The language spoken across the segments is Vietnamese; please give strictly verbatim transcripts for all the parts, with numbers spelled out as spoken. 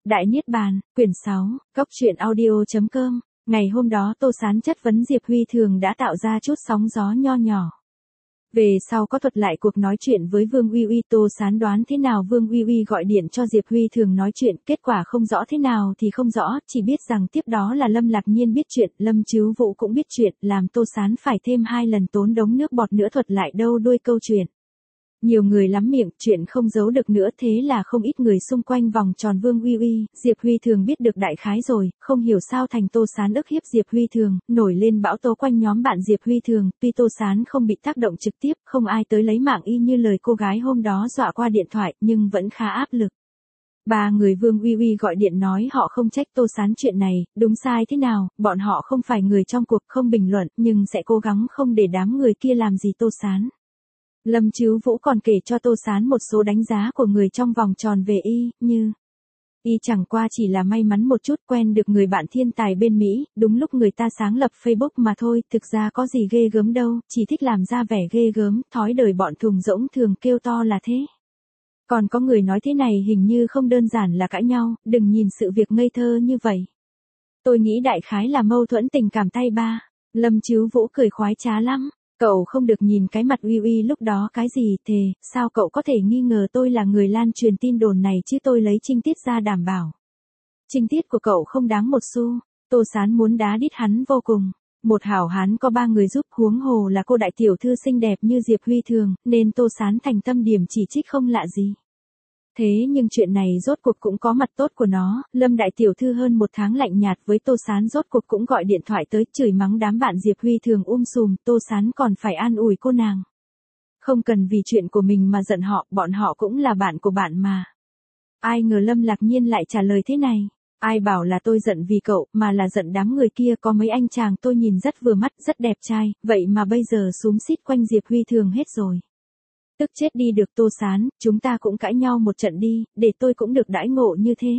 Đại Niết Bàn, quyển sáu, Cốc truyện audio chấm com. Ngày hôm đó Tô Sán chất vấn Diệp Huy Thường đã tạo ra chút sóng gió nho nhỏ. Về sau có thuật lại cuộc nói chuyện với Vương Uy Uy, Tô Sán đoán thế nào Vương Uy Uy gọi điện cho Diệp Huy Thường nói chuyện, kết quả không rõ thế nào thì không rõ, chỉ biết rằng tiếp đó là Lâm Lạc Nhiên biết chuyện, Lâm Chứu Vũ cũng biết chuyện, làm Tô Sán phải thêm hai lần tốn đống nước bọt nữa thuật lại đâu đuôi câu chuyện. Nhiều người lắm miệng, chuyện không giấu được nữa, thế là không ít người xung quanh vòng tròn Vương Uy Uy. Diệp Huy Thường biết được đại khái rồi, không hiểu sao thành Tô Sán ức hiếp Diệp Huy Thường, nổi lên bão tố quanh nhóm bạn Diệp Huy Thường. Tuy Tô Sán không bị tác động trực tiếp, không ai tới lấy mạng y như lời cô gái hôm đó dọa qua điện thoại, nhưng vẫn khá áp lực. Ba người Vương Uy Uy gọi điện nói họ không trách Tô Sán chuyện này, đúng sai thế nào, bọn họ không phải người trong cuộc, không bình luận, nhưng sẽ cố gắng không để đám người kia làm gì Tô Sán. Lâm Chứu Vũ còn kể cho Tô Sán một số đánh giá của người trong vòng tròn về y, như y chẳng qua chỉ là may mắn một chút quen được người bạn thiên tài bên Mỹ, đúng lúc người ta sáng lập Facebook mà thôi, thực ra có gì ghê gớm đâu, chỉ thích làm ra vẻ ghê gớm, thói đời bọn thùng rỗng thường kêu to là thế. Còn có người nói thế này hình như không đơn giản là cãi nhau, đừng nhìn sự việc ngây thơ như vậy. Tôi nghĩ đại khái là mâu thuẫn tình cảm tay ba. Lâm Chứu Vũ cười khoái trá lắm. Cậu không được nhìn cái mặt Uy Uy lúc đó cái gì thề, sao cậu có thể nghi ngờ tôi là người lan truyền tin đồn này chứ, tôi lấy trinh tiết ra đảm bảo. Trinh tiết của cậu không đáng một xu. Tô Sán muốn đá đít hắn vô cùng. Một hảo hán có ba người giúp, huống hồ là cô đại tiểu thư xinh đẹp như Diệp Huy Thường, nên Tô Sán thành tâm điểm chỉ trích không lạ gì. Thế nhưng chuyện này rốt cuộc cũng có mặt tốt của nó, Lâm đại tiểu thư hơn một tháng lạnh nhạt với Tô Sán rốt cuộc cũng gọi điện thoại tới chửi mắng đám bạn Diệp Huy Thường um sùm, Tô Sán còn phải an ủi cô nàng. Không cần vì chuyện của mình mà giận họ, bọn họ cũng là bạn của bạn mà. Ai ngờ Lâm Lạc Nhiên lại trả lời thế này, ai bảo là tôi giận vì cậu, mà là giận đám người kia, có mấy anh chàng tôi nhìn rất vừa mắt, rất đẹp trai, vậy mà bây giờ xúm xít quanh Diệp Huy Thường hết rồi. Tức chết đi được Tô Sán, chúng ta cũng cãi nhau một trận đi, để tôi cũng được đãi ngộ như thế.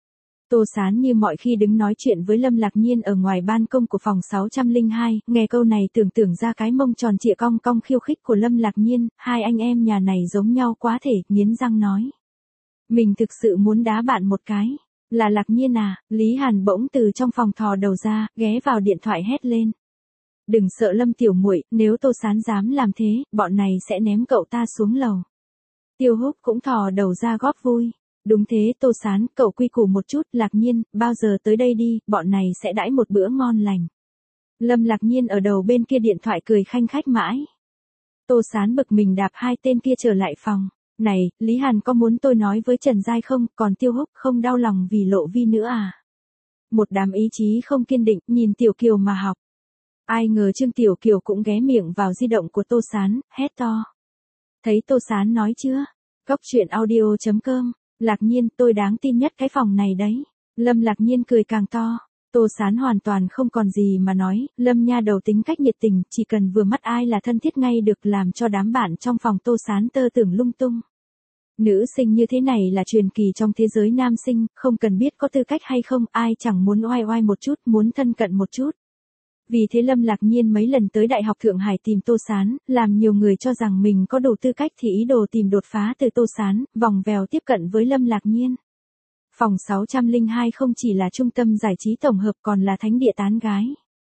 Tô Sán như mọi khi đứng nói chuyện với Lâm Lạc Nhiên ở ngoài ban công của phòng sáu không hai, nghe câu này tưởng tưởng ra cái mông tròn trịa cong cong khiêu khích của Lâm Lạc Nhiên, hai anh em nhà này giống nhau quá thể, nghiến răng nói. Mình thực sự muốn đá bạn một cái. Là Lạc Nhiên à, Lý Hàn bỗng từ trong phòng thò đầu ra, ghé vào điện thoại hét lên. Đừng sợ Lâm tiểu muội, nếu Tô Sán dám làm thế, bọn này sẽ ném cậu ta xuống lầu. Tiêu Húc cũng thò đầu ra góp vui. Đúng thế Tô Sán, cậu quy củ một chút, Lạc Nhiên, bao giờ tới đây đi, bọn này sẽ đãi một bữa ngon lành. Lâm Lạc Nhiên ở đầu bên kia điện thoại cười khanh khách mãi. Tô Sán bực mình đạp hai tên kia trở lại phòng. Này, Lý Hàn có muốn tôi nói với Trần Giai không, còn Tiêu Húc không đau lòng vì Lộ Vi nữa à? Một đám ý chí không kiên định, nhìn Tiểu Kiều mà học. Ai ngờ Trương Tiểu Kiều cũng ghé miệng vào di động của Tô Sán, hét to. Thấy Tô Sán nói chưa? Cốc truyện audio chấm com. Lạc Nhiên, tôi đáng tin nhất cái phòng này đấy. Lâm Lạc Nhiên cười càng to. Tô Sán hoàn toàn không còn gì mà nói, Lâm nha đầu tính cách nhiệt tình, chỉ cần vừa mắt ai là thân thiết ngay được, làm cho đám bạn trong phòng Tô Sán tơ tưởng lung tung. Nữ sinh như thế này là truyền kỳ trong thế giới nam sinh, không cần biết có tư cách hay không, ai chẳng muốn oai oai một chút, muốn thân cận một chút. Vì thế Lâm Lạc Nhiên mấy lần tới Đại học Thượng Hải tìm Tô Sán, làm nhiều người cho rằng mình có đủ tư cách thì ý đồ tìm đột phá từ Tô Sán, vòng vèo tiếp cận với Lâm Lạc Nhiên. Phòng sáu không hai không chỉ là trung tâm giải trí tổng hợp còn là thánh địa tán gái.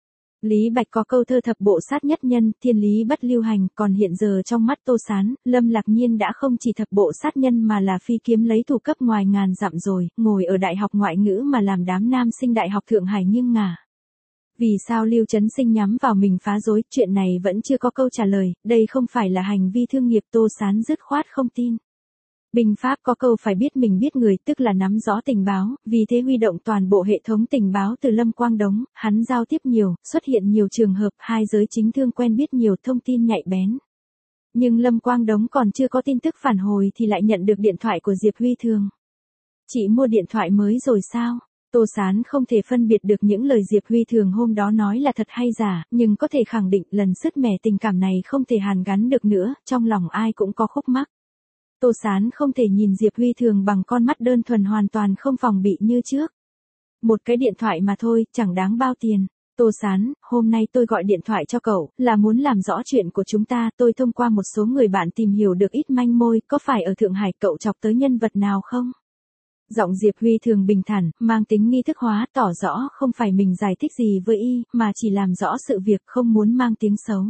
Lý Bạch có câu thơ thập bộ sát nhất nhân, thiên lý bất lưu hành, còn hiện giờ trong mắt Tô Sán, Lâm Lạc Nhiên đã không chỉ thập bộ sát nhân mà là phi kiếm lấy thủ cấp ngoài ngàn dặm rồi, ngồi ở Đại học Ngoại ngữ mà làm đám nam sinh Đại học Thượng Hải nghiêng ngả. Vì sao Lưu Chấn Sinh nhắm vào mình phá rối, chuyện này vẫn chưa có câu trả lời, đây không phải là hành vi thương nghiệp, Tô Sán dứt khoát không tin. Binh pháp có câu phải biết mình biết người, tức là nắm rõ tình báo, vì thế huy động toàn bộ hệ thống tình báo từ Lâm Quang Đống, hắn giao tiếp nhiều, xuất hiện nhiều trường hợp, hai giới chính thương quen biết nhiều thông tin nhạy bén. Nhưng Lâm Quang Đống còn chưa có tin tức phản hồi thì lại nhận được điện thoại của Diệp Huy Thường. Chị mua điện thoại mới rồi sao? Tô Sán không thể phân biệt được những lời Diệp Huy Thường hôm đó nói là thật hay giả, nhưng có thể khẳng định lần sứt mẻ tình cảm này không thể hàn gắn được nữa, trong lòng ai cũng có khúc mắc. Tô Sán không thể nhìn Diệp Huy Thường bằng con mắt đơn thuần hoàn toàn không phòng bị như trước. Một cái điện thoại mà thôi, chẳng đáng bao tiền. Tô Sán, hôm nay tôi gọi điện thoại cho cậu, là muốn làm rõ chuyện của chúng ta, tôi thông qua một số người bạn tìm hiểu được ít manh mối, có phải ở Thượng Hải cậu chọc tới nhân vật nào không? Giọng Diệp Huy Thường bình thản, mang tính nghi thức hóa, tỏ rõ không phải mình giải thích gì với y, mà chỉ làm rõ sự việc không muốn mang tiếng xấu.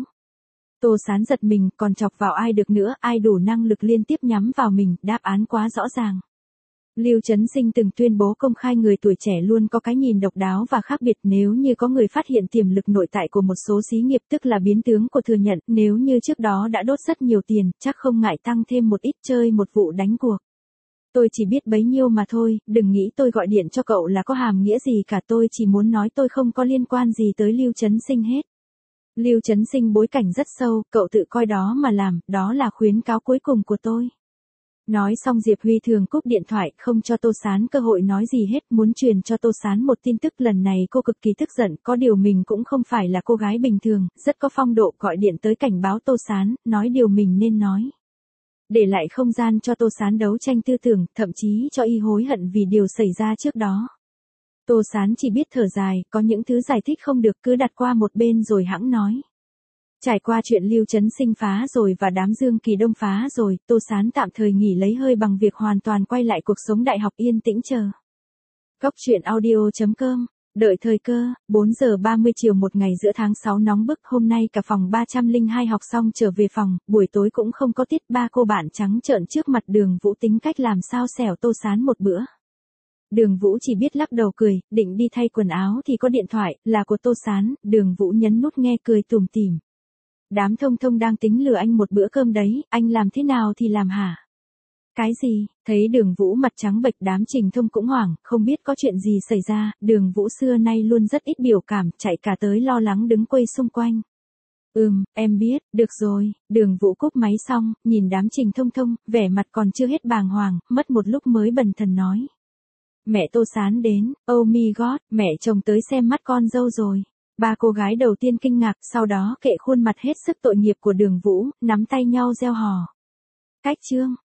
Tô Sán giật mình, còn chọc vào ai được nữa, ai đủ năng lực liên tiếp nhắm vào mình, đáp án quá rõ ràng. Lưu Chấn Sinh từng tuyên bố công khai người tuổi trẻ luôn có cái nhìn độc đáo và khác biệt, nếu như có người phát hiện tiềm lực nội tại của một số xí nghiệp tức là biến tướng của thừa nhận, nếu như trước đó đã đốt rất nhiều tiền, chắc không ngại tăng thêm một ít chơi một vụ đánh cuộc. Tôi chỉ biết bấy nhiêu mà thôi, đừng nghĩ tôi gọi điện cho cậu là có hàm nghĩa gì cả, tôi chỉ muốn nói tôi không có liên quan gì tới Lưu Chấn Sinh hết. Lưu Chấn Sinh bối cảnh rất sâu, cậu tự coi đó mà làm, đó là khuyến cáo cuối cùng của tôi. Nói xong Diệp Huy Thường cúp điện thoại, không cho Tô Sán cơ hội nói gì hết, muốn truyền cho Tô Sán một tin tức. Lần này cô cực kỳ tức giận, có điều mình cũng không phải là cô gái bình thường, rất có phong độ, gọi điện tới cảnh báo Tô Sán, nói điều mình nên nói. Để lại không gian cho Tô Sán đấu tranh tư tưởng, thậm chí cho y hối hận vì điều xảy ra trước đó. Tô Sán chỉ biết thở dài, có những thứ giải thích không được cứ đặt qua một bên rồi hẵng nói. Trải qua chuyện Lưu Chấn Sinh phá rồi và đám Dương Kỳ Đông phá rồi, Tô Sán tạm thời nghỉ lấy hơi bằng việc hoàn toàn quay lại cuộc sống đại học yên tĩnh chờ. Cốc truyện audio chấm com, đợi thời cơ, bốn giờ ba mươi chiều một ngày giữa tháng sáu nóng bức, hôm nay cả phòng ba trăm lẻ hai học xong trở về phòng, buổi tối cũng không có tiết, ba cô bạn trắng trợn trước mặt Đường Vũ tính cách làm sao xẻo Tô Sán một bữa. Đường Vũ chỉ biết lắc đầu cười, định đi thay quần áo thì có điện thoại, là của Tô Sán, Đường Vũ nhấn nút nghe cười tủm tỉm. Đám Thông Thông đang tính lừa anh một bữa cơm đấy, anh làm thế nào thì làm hả? Cái gì? Thấy Đường Vũ mặt trắng bệch, đám Trình Thông cũng hoảng, không biết có chuyện gì xảy ra, Đường Vũ xưa nay luôn rất ít biểu cảm, chạy cả tới lo lắng đứng quây xung quanh. Ừm, em biết, được rồi, Đường Vũ cúp máy xong, nhìn đám Trình Thông Thông, vẻ mặt còn chưa hết bàng hoàng, mất một lúc mới bần thần nói. Mẹ Tô Sán đến, oh my god, mẹ chồng tới xem mắt con dâu rồi. Ba cô gái đầu tiên kinh ngạc, sau đó kệ khuôn mặt hết sức tội nghiệp của Đường Vũ, nắm tay nhau reo hò. Cách chương.